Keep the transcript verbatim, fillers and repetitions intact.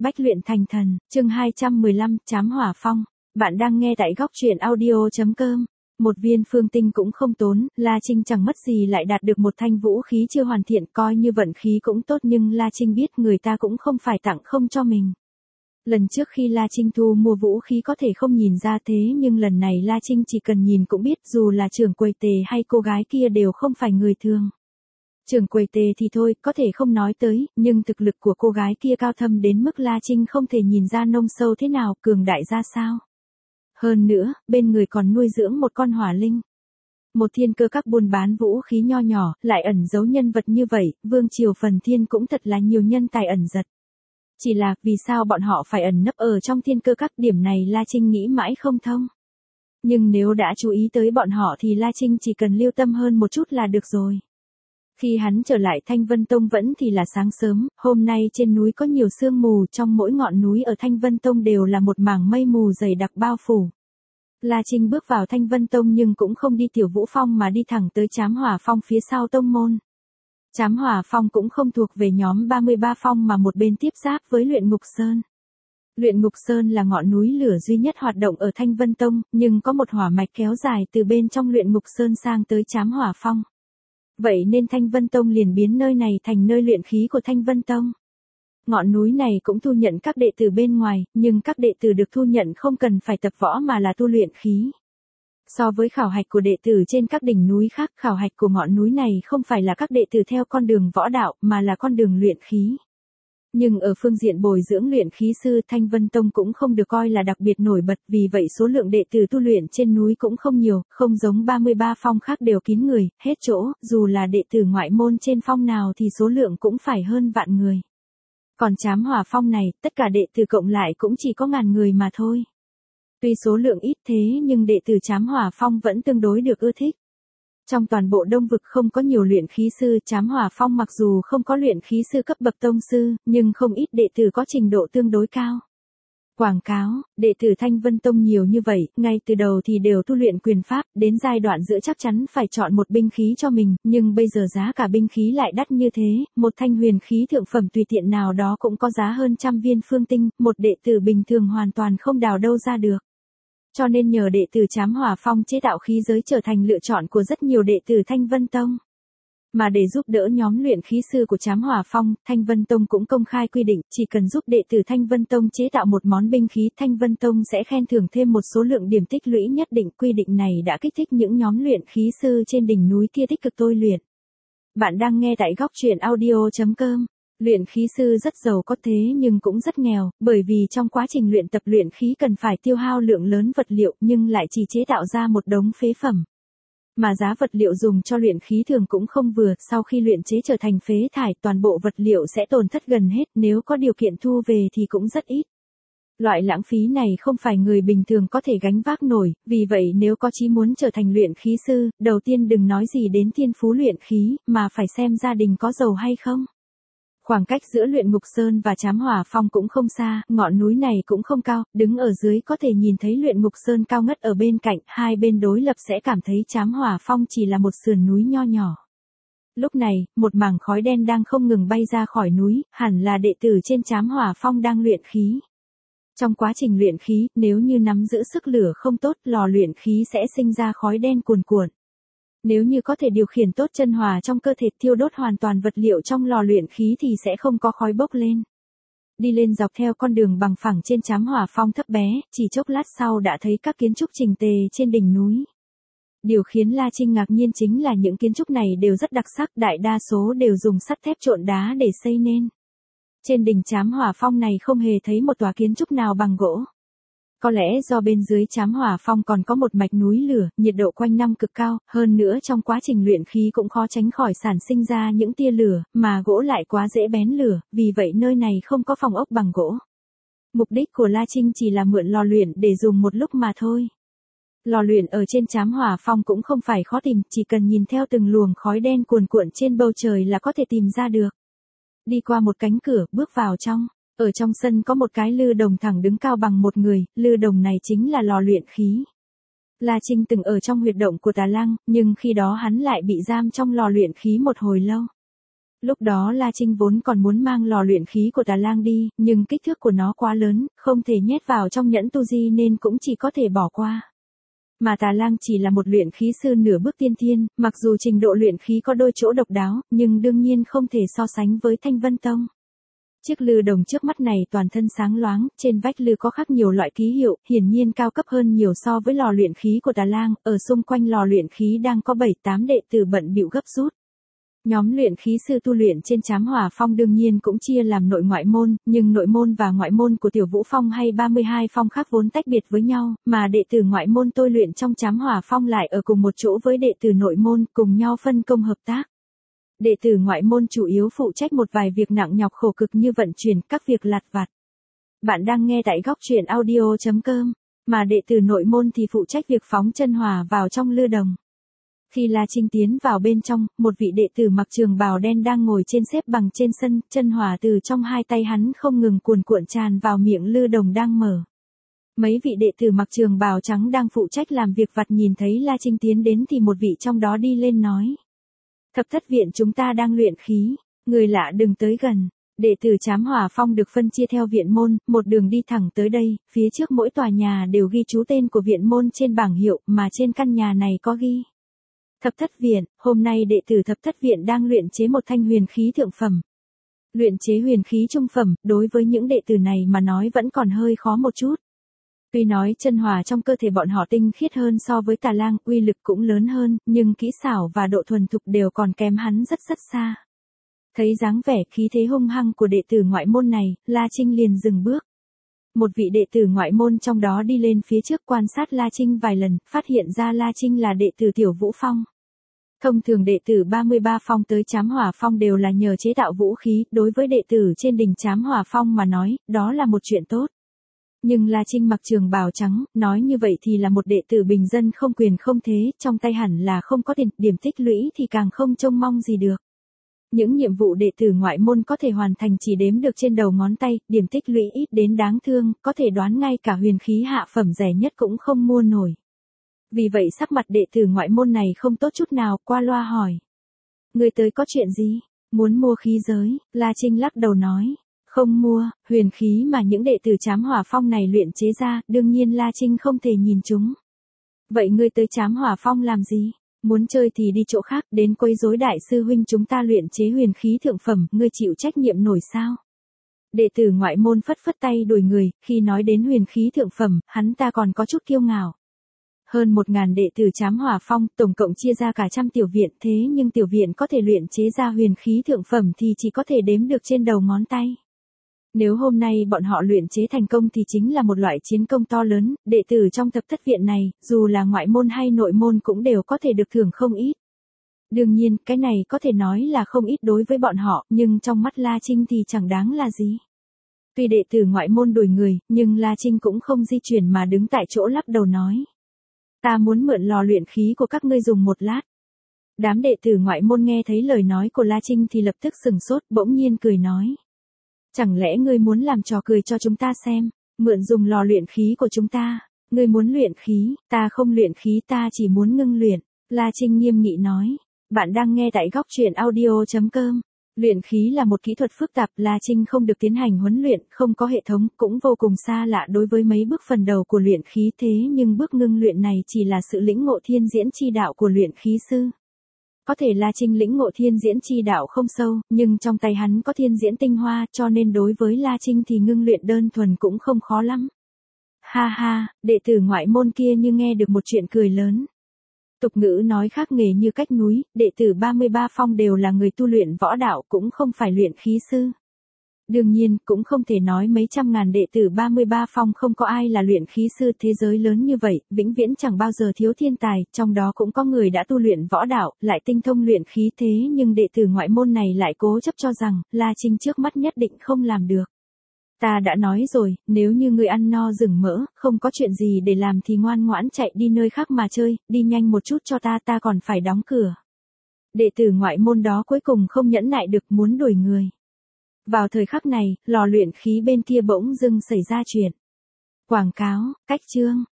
Bách luyện thành thần, chương hai trăm mười lăm, Chám hỏa phong. Bạn đang nghe tại góc truyện audio chấm com. Một viên phương tinh cũng không tốn, La Trinh chẳng mất gì lại đạt được một thanh vũ khí chưa hoàn thiện, coi như vận khí cũng tốt, nhưng La Trinh biết người ta cũng không phải tặng không cho mình. Lần trước khi La Trinh thu mua vũ khí có thể không nhìn ra thế, nhưng lần này La Trinh chỉ cần nhìn cũng biết, dù là trưởng quầy tề hay cô gái kia đều không phải người thường. Trưởng quầy tề thì thôi, có thể không nói tới, nhưng thực lực của cô gái kia cao thâm đến mức La Trinh không thể nhìn ra nông sâu thế nào, cường đại ra sao. Hơn nữa, bên người còn nuôi dưỡng một con hỏa linh. Một thiên cơ các buôn bán vũ khí nho nhỏ, lại ẩn giấu nhân vật như vậy, Vương Triều Phần Thiên cũng thật là nhiều nhân tài ẩn giật. Chỉ là, vì sao bọn họ phải ẩn nấp ở trong thiên cơ các, điểm này La Trinh nghĩ mãi không thông. Nhưng nếu đã chú ý tới bọn họ thì La Trinh chỉ cần lưu tâm hơn một chút là được rồi. Khi hắn trở lại Thanh Vân Tông vẫn thì là sáng sớm, hôm nay trên núi có nhiều sương mù, trong mỗi ngọn núi ở Thanh Vân Tông đều là một mảng mây mù dày đặc bao phủ. La Trinh bước vào Thanh Vân Tông nhưng cũng không đi Tiểu Vũ Phong mà đi thẳng tới Chám Hỏa Phong phía sau tông môn. Chám Hỏa Phong cũng không thuộc về nhóm ba mươi ba phong mà một bên tiếp giáp với Luyện Ngục Sơn. Luyện Ngục Sơn là ngọn núi lửa duy nhất hoạt động ở Thanh Vân Tông, nhưng có một hỏa mạch kéo dài từ bên trong Luyện Ngục Sơn sang tới Chám Hỏa Phong. Vậy nên Thanh Vân Tông liền biến nơi này thành nơi luyện khí của Thanh Vân Tông. Ngọn núi này cũng thu nhận các đệ tử bên ngoài, nhưng các đệ tử được thu nhận không cần phải tập võ mà là tu luyện khí. So với khảo hạch của đệ tử trên các đỉnh núi khác, khảo hạch của ngọn núi này không phải là các đệ tử theo con đường võ đạo, mà là con đường luyện khí. Nhưng ở phương diện bồi dưỡng luyện khí sư, Thanh Vân Tông cũng không được coi là đặc biệt nổi bật, vì vậy số lượng đệ tử tu luyện trên núi cũng không nhiều, không giống ba mươi ba phong khác đều kín người, hết chỗ, dù là đệ tử ngoại môn trên phong nào thì số lượng cũng phải hơn vạn người. Còn Chám Hỏa Phong này, tất cả đệ tử cộng lại cũng chỉ có ngàn người mà thôi. Tuy số lượng ít thế nhưng đệ tử Chám Hỏa Phong vẫn tương đối được ưa thích. Trong toàn bộ Đông Vực không có nhiều luyện khí sư, Chám Hỏa Phong mặc dù không có luyện khí sư cấp bậc tông sư, nhưng không ít đệ tử có trình độ tương đối cao. Quảng cáo, đệ tử Thanh Vân Tông nhiều như vậy, ngay từ đầu thì đều tu luyện quyền pháp, đến giai đoạn giữa chắc chắn phải chọn một binh khí cho mình, nhưng bây giờ giá cả binh khí lại đắt như thế, một thanh huyền khí thượng phẩm tùy tiện nào đó cũng có giá hơn trăm viên phương tinh, một đệ tử bình thường hoàn toàn không đào đâu ra được. Cho nên nhờ đệ tử Chám Hỏa Phong chế tạo khí giới trở thành lựa chọn của rất nhiều đệ tử Thanh Vân Tông. Mà để giúp đỡ nhóm luyện khí sư của Chám Hỏa Phong, Thanh Vân Tông cũng công khai quy định, chỉ cần giúp đệ tử Thanh Vân Tông chế tạo một món binh khí, Thanh Vân Tông sẽ khen thưởng thêm một số lượng điểm tích lũy nhất định. Quy định này đã kích thích những nhóm luyện khí sư trên đỉnh núi kia tích cực tôi luyện. Bạn đang nghe tại góc truyện audio chấm com. Luyện khí sư rất giàu có thế nhưng cũng rất nghèo, bởi vì trong quá trình luyện tập luyện khí cần phải tiêu hao lượng lớn vật liệu nhưng lại chỉ chế tạo ra một đống phế phẩm. Mà giá vật liệu dùng cho luyện khí thường cũng không vừa, sau khi luyện chế trở thành phế thải toàn bộ vật liệu sẽ tổn thất gần hết, nếu có điều kiện thu về thì cũng rất ít. Loại lãng phí này không phải người bình thường có thể gánh vác nổi, vì vậy nếu có chí muốn trở thành luyện khí sư, đầu tiên đừng nói gì đến thiên phú luyện khí, mà phải xem gia đình có giàu hay không. Khoảng cách giữa Luyện Ngục Sơn và Chám Hỏa Phong cũng không xa, ngọn núi này cũng không cao, đứng ở dưới có thể nhìn thấy Luyện Ngục Sơn cao ngất ở bên cạnh, hai bên đối lập sẽ cảm thấy Chám Hỏa Phong chỉ là một sườn núi nho nhỏ. Lúc này, một mảng khói đen đang không ngừng bay ra khỏi núi, hẳn là đệ tử trên Chám Hỏa Phong đang luyện khí. Trong quá trình luyện khí, nếu như nắm giữ sức lửa không tốt, lò luyện khí sẽ sinh ra khói đen cuồn cuộn. Nếu như có thể điều khiển tốt chân hỏa trong cơ thể, thiêu đốt hoàn toàn vật liệu trong lò luyện khí thì sẽ không có khói bốc lên. Đi lên dọc theo con đường bằng phẳng trên Chám Hỏa Phong thấp bé, chỉ chốc lát sau đã thấy các kiến trúc chỉnh tề trên đỉnh núi. Điều khiến La Trinh ngạc nhiên chính là những kiến trúc này đều rất đặc sắc, đại đa số đều dùng sắt thép trộn đá để xây nên. Trên đỉnh Chám Hỏa Phong này không hề thấy một tòa kiến trúc nào bằng gỗ. Có lẽ do bên dưới Chám Hỏa Phong còn có một mạch núi lửa, nhiệt độ quanh năm cực cao, hơn nữa trong quá trình luyện khí cũng khó tránh khỏi sản sinh ra những tia lửa, mà gỗ lại quá dễ bén lửa, vì vậy nơi này không có phòng ốc bằng gỗ. Mục đích của La Trinh chỉ là mượn lò luyện để dùng một lúc mà thôi. Lò luyện ở trên Chám Hỏa Phong cũng không phải khó tìm, chỉ cần nhìn theo từng luồng khói đen cuồn cuộn trên bầu trời là có thể tìm ra được. Đi qua một cánh cửa, bước vào trong. Ở trong sân có một cái lư đồng thẳng đứng cao bằng một người, lư đồng này chính là lò luyện khí. La Trinh từng ở trong huyệt động của Tà Lăng, nhưng khi đó hắn lại bị giam trong lò luyện khí một hồi lâu. Lúc đó La Trinh vốn còn muốn mang lò luyện khí của Tà Lang đi, nhưng kích thước của nó quá lớn, không thể nhét vào trong nhẫn tu di nên cũng chỉ có thể bỏ qua. Mà Tà Lang chỉ là một luyện khí sư nửa bước tiên thiên, mặc dù trình độ luyện khí có đôi chỗ độc đáo, nhưng đương nhiên không thể so sánh với Thanh Vân Tông. Chiếc lư đồng trước mắt này toàn thân sáng loáng, trên vách lư có khắc nhiều loại ký hiệu, hiển nhiên cao cấp hơn nhiều so với lò luyện khí của Tà Lang, ở xung quanh lò luyện khí đang có bảy tám đệ tử bận bịu gấp rút. Nhóm luyện khí sư tu luyện trên Trám Hỏa Phong đương nhiên cũng chia làm nội ngoại môn, nhưng nội môn và ngoại môn của Tiểu Vũ Phong hay ba mươi hai phong khác vốn tách biệt với nhau, mà đệ tử ngoại môn tôi luyện trong Trám Hỏa Phong lại ở cùng một chỗ với đệ tử nội môn, cùng nhau phân công hợp tác. Đệ tử ngoại môn chủ yếu phụ trách một vài việc nặng nhọc khổ cực như vận chuyển, các việc lặt vặt. Bạn đang nghe tại góc truyện audio chấm com, mà đệ tử nội môn thì phụ trách việc phóng chân hỏa vào trong lư đồng. Khi La Trinh tiến vào bên trong, một vị đệ tử mặc trường bào đen đang ngồi trên xếp bằng trên sân, chân hỏa từ trong hai tay hắn không ngừng cuồn cuộn tràn vào miệng lư đồng đang mở. Mấy vị đệ tử mặc trường bào trắng đang phụ trách làm việc vặt nhìn thấy La Trinh tiến đến thì một vị trong đó đi lên nói. Thập thất viện chúng ta đang luyện khí, người lạ đừng tới gần. Đệ tử Trám Hỏa Phong được phân chia theo viện môn, một đường đi thẳng tới đây, phía trước mỗi tòa nhà đều ghi chú tên của viện môn trên bảng hiệu, mà trên căn nhà này có ghi. Thập thất viện, hôm nay đệ tử thập thất viện đang luyện chế một thanh huyền khí thượng phẩm. Luyện chế huyền khí trung phẩm, đối với những đệ tử này mà nói vẫn còn hơi khó một chút. Tuy nói chân hỏa trong cơ thể bọn họ tinh khiết hơn so với Tà Lang, uy lực cũng lớn hơn, nhưng kỹ xảo và độ thuần thục đều còn kém hắn rất rất xa. Thấy dáng vẻ khí thế hung hăng của đệ tử ngoại môn này, La Trinh liền dừng bước. Một vị đệ tử ngoại môn trong đó đi lên phía trước quan sát La Trinh vài lần, phát hiện ra La Trinh là đệ tử Tiểu Vũ Phong. Thông thường đệ tử ba mươi ba phong tới Trám Hỏa Phong đều là nhờ chế tạo vũ khí, đối với đệ tử trên đỉnh Trám Hỏa Phong mà nói, đó là một chuyện tốt. Nhưng La Trinh mặc trường bào trắng, nói như vậy thì là một đệ tử bình dân không quyền không thế, trong tay hẳn là không có tiền, điểm tích lũy thì càng không trông mong gì được. Những nhiệm vụ đệ tử ngoại môn có thể hoàn thành chỉ đếm được trên đầu ngón tay, điểm tích lũy ít đến đáng thương, có thể đoán ngay cả huyền khí hạ phẩm rẻ nhất cũng không mua nổi. Vì vậy sắc mặt đệ tử ngoại môn này không tốt chút nào, qua loa hỏi. Người tới có chuyện gì? Muốn mua khí giới, La Trinh lắc đầu nói. Không mua, huyền khí mà những đệ tử Trám Hỏa Phong này luyện chế ra, đương nhiên La Trinh không thể nhìn chúng. Vậy ngươi tới Trám Hỏa Phong làm gì? Muốn chơi thì đi chỗ khác, đến quấy rối đại sư huynh chúng ta luyện chế huyền khí thượng phẩm, ngươi chịu trách nhiệm nổi sao? Đệ tử ngoại môn phất phất tay đuổi người, khi nói đến huyền khí thượng phẩm, hắn ta còn có chút kiêu ngạo. Hơn một ngàn đệ tử Trám Hỏa Phong, tổng cộng chia ra cả trăm tiểu viện, thế nhưng tiểu viện có thể luyện chế ra huyền khí thượng phẩm thì chỉ có thể đếm được trên đầu ngón tay. Nếu hôm nay bọn họ luyện chế thành công thì chính là một loại chiến công to lớn, đệ tử trong thập thất viện này, dù là ngoại môn hay nội môn cũng đều có thể được thưởng không ít. Đương nhiên, cái này có thể nói là không ít đối với bọn họ, nhưng trong mắt La Trinh thì chẳng đáng là gì. Tuy đệ tử ngoại môn đuổi người, nhưng La Trinh cũng không di chuyển mà đứng tại chỗ lắc đầu nói. Ta muốn mượn lò luyện khí của các ngươi dùng một lát. Đám đệ tử ngoại môn nghe thấy lời nói của La Trinh thì lập tức sừng sốt, bỗng nhiên cười nói. Chẳng lẽ ngươi muốn làm trò cười cho chúng ta xem, mượn dùng lò luyện khí của chúng ta, ngươi muốn luyện khí, ta không luyện khí ta chỉ muốn ngưng luyện, La Trinh nghiêm nghị nói, bạn đang nghe tại góc truyện audio chấm com, luyện khí là một kỹ thuật phức tạp, La Trinh không được tiến hành huấn luyện, không có hệ thống, cũng vô cùng xa lạ đối với mấy bước phần đầu của luyện khí thế nhưng bước ngưng luyện này chỉ là sự lĩnh ngộ thiên diễn chi đạo của luyện khí sư. Có thể La Trinh lĩnh ngộ thiên diễn chi đạo không sâu, nhưng trong tay hắn có thiên diễn tinh hoa, cho nên đối với La Trinh thì ngưng luyện đơn thuần cũng không khó lắm. Ha ha, đệ tử ngoại môn kia như nghe được một chuyện cười lớn. Tục ngữ nói khác nghề như cách núi, đệ tử ba mươi ba phong đều là người tu luyện võ đạo cũng không phải luyện khí sư. Đương nhiên, cũng không thể nói mấy trăm ngàn đệ tử ba mươi ba phong không có ai là luyện khí sư, thế giới lớn như vậy, vĩnh viễn chẳng bao giờ thiếu thiên tài, trong đó cũng có người đã tu luyện võ đạo, lại tinh thông luyện khí thế nhưng đệ tử ngoại môn này lại cố chấp cho rằng, La Trinh trước mắt nhất định không làm được. Ta đã nói rồi, nếu như người ăn no rừng mỡ, không có chuyện gì để làm thì ngoan ngoãn chạy đi nơi khác mà chơi, đi nhanh một chút cho ta, ta còn phải đóng cửa. Đệ tử ngoại môn đó cuối cùng không nhẫn nại được muốn đuổi người. Vào thời khắc này, lò luyện khí bên kia bỗng dưng xảy ra chuyện. Quảng cáo, cách chương,